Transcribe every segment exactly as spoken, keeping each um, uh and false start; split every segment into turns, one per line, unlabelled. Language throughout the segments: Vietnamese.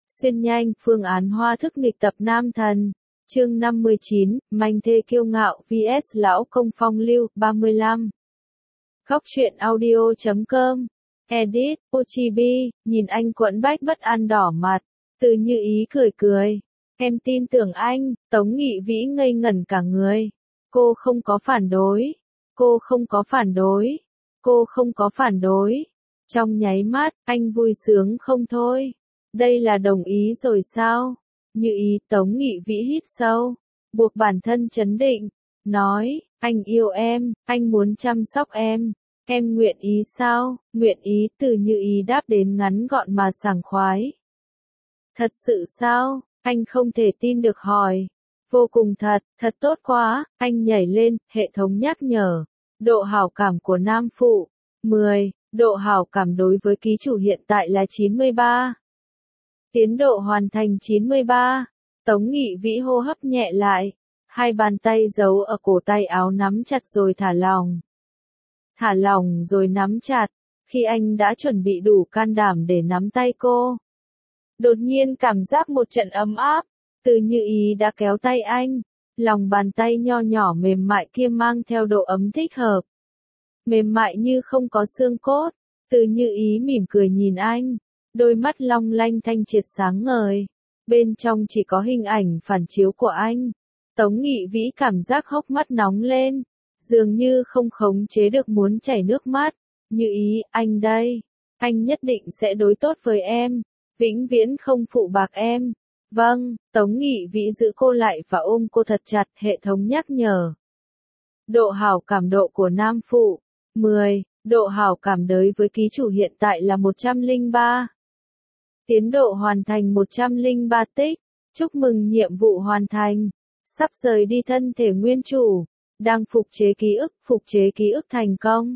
Xuyên nhanh, phương án hoa thức nghịch tập nam thần. Chương năm mươi chín, manh thê kiêu ngạo vs lão công phong lưu, ba mươi lăm. Góc truyện audio chấm com. Edit, Ochibi, nhìn anh quẫn bách bất an đỏ mặt. Từ Như Ý cười cười. Em tin tưởng anh, Tống Nghị Vĩ ngây ngẩn cả người. Cô không có phản đối. Cô không có phản đối. Cô không có phản đối. Trong nháy mắt, anh vui sướng không thôi. Đây là đồng ý rồi sao? Như Ý, Tống Nghị Vĩ hít sâu, buộc bản thân trấn định, nói, anh yêu em, anh muốn chăm sóc em, em nguyện ý sao? Nguyện ý. Từ Như Ý đáp đến ngắn gọn mà sảng khoái. Thật sự sao? Anh không thể tin được hỏi. Vô cùng thật, thật tốt quá. Anh nhảy lên, hệ thống nhắc nhở. Độ hảo cảm của nam phụ, mười, độ hảo cảm đối với ký chủ hiện tại là chín mươi ba. Tiến độ hoàn thành chín mươi ba. Tống Nghị Vĩ hô hấp nhẹ lại. Hai bàn tay giấu ở cổ tay áo nắm chặt rồi thả lỏng. Thả lỏng rồi nắm chặt. Khi anh đã chuẩn bị đủ can đảm để nắm tay cô, đột nhiên cảm giác một trận ấm áp. Từ Như Ý đã kéo tay anh. Lòng bàn tay nho nhỏ mềm mại kia mang theo độ ấm thích hợp. Mềm mại như không có xương cốt. Từ Như Ý mỉm cười nhìn anh. Đôi mắt long lanh thanh triệt sáng ngời. Bên trong chỉ có hình ảnh phản chiếu của anh. Tống Nghị Vĩ cảm giác hốc mắt nóng lên. Dường như không khống chế được muốn chảy nước mắt. Như Ý, anh đây. Anh nhất định sẽ đối tốt với em. Vĩnh viễn không phụ bạc em. Vâng. Tống Nghị Vĩ giữ cô lại và ôm cô thật chặt. Hệ thống nhắc nhở. Độ hảo cảm độ của nam phụ, mười. Độ hảo cảm đối với ký chủ hiện tại là một trăm lẻ ba. Tiến độ hoàn thành một trăm lẻ ba tích. Chúc mừng nhiệm vụ hoàn thành. Sắp rời đi thân thể nguyên chủ. Đang phục chế ký ức, phục chế ký ức thành công.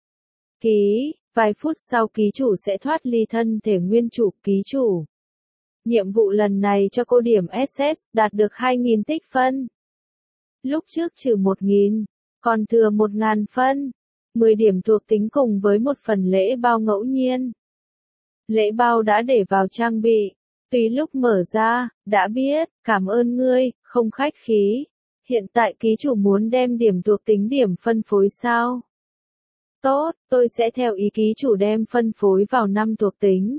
Ký, vài phút sau ký chủ sẽ thoát ly thân thể nguyên chủ. Ký chủ. Nhiệm vụ lần này cho cô điểm ét ét, đạt được hai nghìn tích phân. Lúc trước trừ một nghìn, còn thừa một nghìn phân. mười điểm thuộc tính cùng với một phần lễ bao ngẫu nhiên. Lễ bao đã để vào trang bị. Tùy lúc mở ra, đã biết, cảm ơn ngươi, không khách khí. Hiện tại ký chủ muốn đem điểm thuộc tính điểm phân phối sao? Tốt, tôi sẽ theo ý ký chủ đem phân phối vào năm thuộc tính.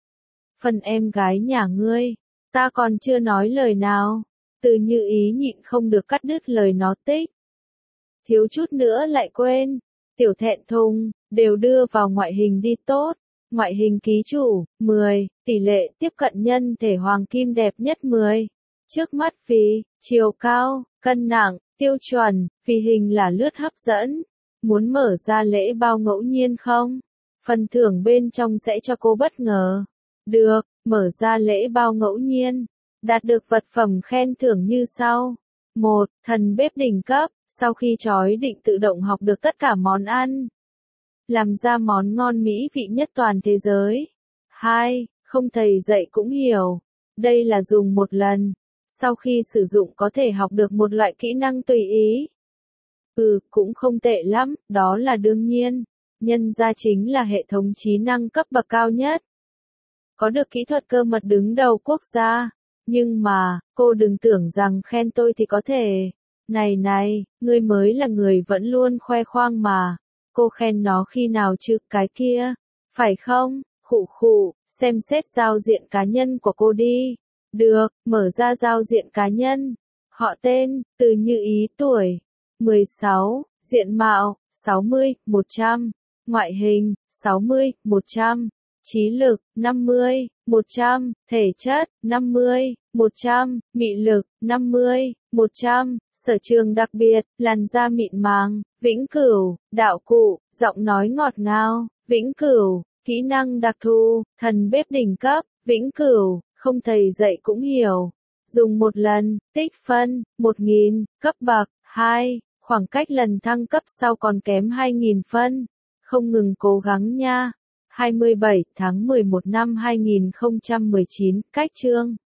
Phần em gái nhà ngươi, ta còn chưa nói lời nào. Từ Như Ý nhịn không được cắt đứt lời nó tích. Thiếu chút nữa lại quên. Tiểu thẹn thùng, đều đưa vào ngoại hình đi tốt. Ngoại hình ký chủ, mười, tỷ lệ tiếp cận nhân thể hoàng kim đẹp nhất mười. Trước mắt vì, chiều cao, cân nặng, tiêu chuẩn, vì hình là lướt hấp dẫn. Muốn mở ra lễ bao ngẫu nhiên không? Phần thưởng bên trong sẽ cho cô bất ngờ. Được, mở ra lễ bao ngẫu nhiên. Đạt được vật phẩm khen thưởng như sau. một. Thần bếp đỉnh cấp, sau khi trói định tự động học được tất cả món ăn. Làm ra món ngon mỹ vị nhất toàn thế giới. hai. Không thầy dạy cũng hiểu. Đây là dùng một lần. Sau khi sử dụng có thể học được một loại kỹ năng tùy ý. Ừ, cũng không tệ lắm, đó là đương nhiên. Nhân ra chính là hệ thống trí năng cấp bậc cao nhất. Có được kỹ thuật cơ mật đứng đầu quốc gia. Nhưng mà, cô đừng tưởng rằng khen tôi thì có thể. Này này, ngươi mới là người vẫn luôn khoe khoang mà. Cô khen nó khi nào chứ, cái kia. Phải không? Khụ khụ, xem xét giao diện cá nhân của cô đi. Được, mở ra giao diện cá nhân. Họ tên, Từ Như Ý tuổi. mười sáu, diện mạo, sáu mươi, một trăm. Ngoại hình, sáu mươi, một trăm. Trí lực, năm mươi, một trăm. Thể chất, năm mươi, một trăm. Mị lực, năm mươi, một trăm. Sở trường đặc biệt, làn da mịn màng, vĩnh cửu, đạo cụ, giọng nói ngọt ngào, vĩnh cửu, kỹ năng đặc thù, thần bếp đỉnh cấp, vĩnh cửu, không thầy dạy cũng hiểu. Dùng một lần, tích phân, một nghìn, cấp bậc, hai, khoảng cách lần thăng cấp sau còn kém hai nghìn phân. Không ngừng cố gắng nha. hai mươi bảy tháng mười một năm hai nghìn không trăm mười chín, cách chương.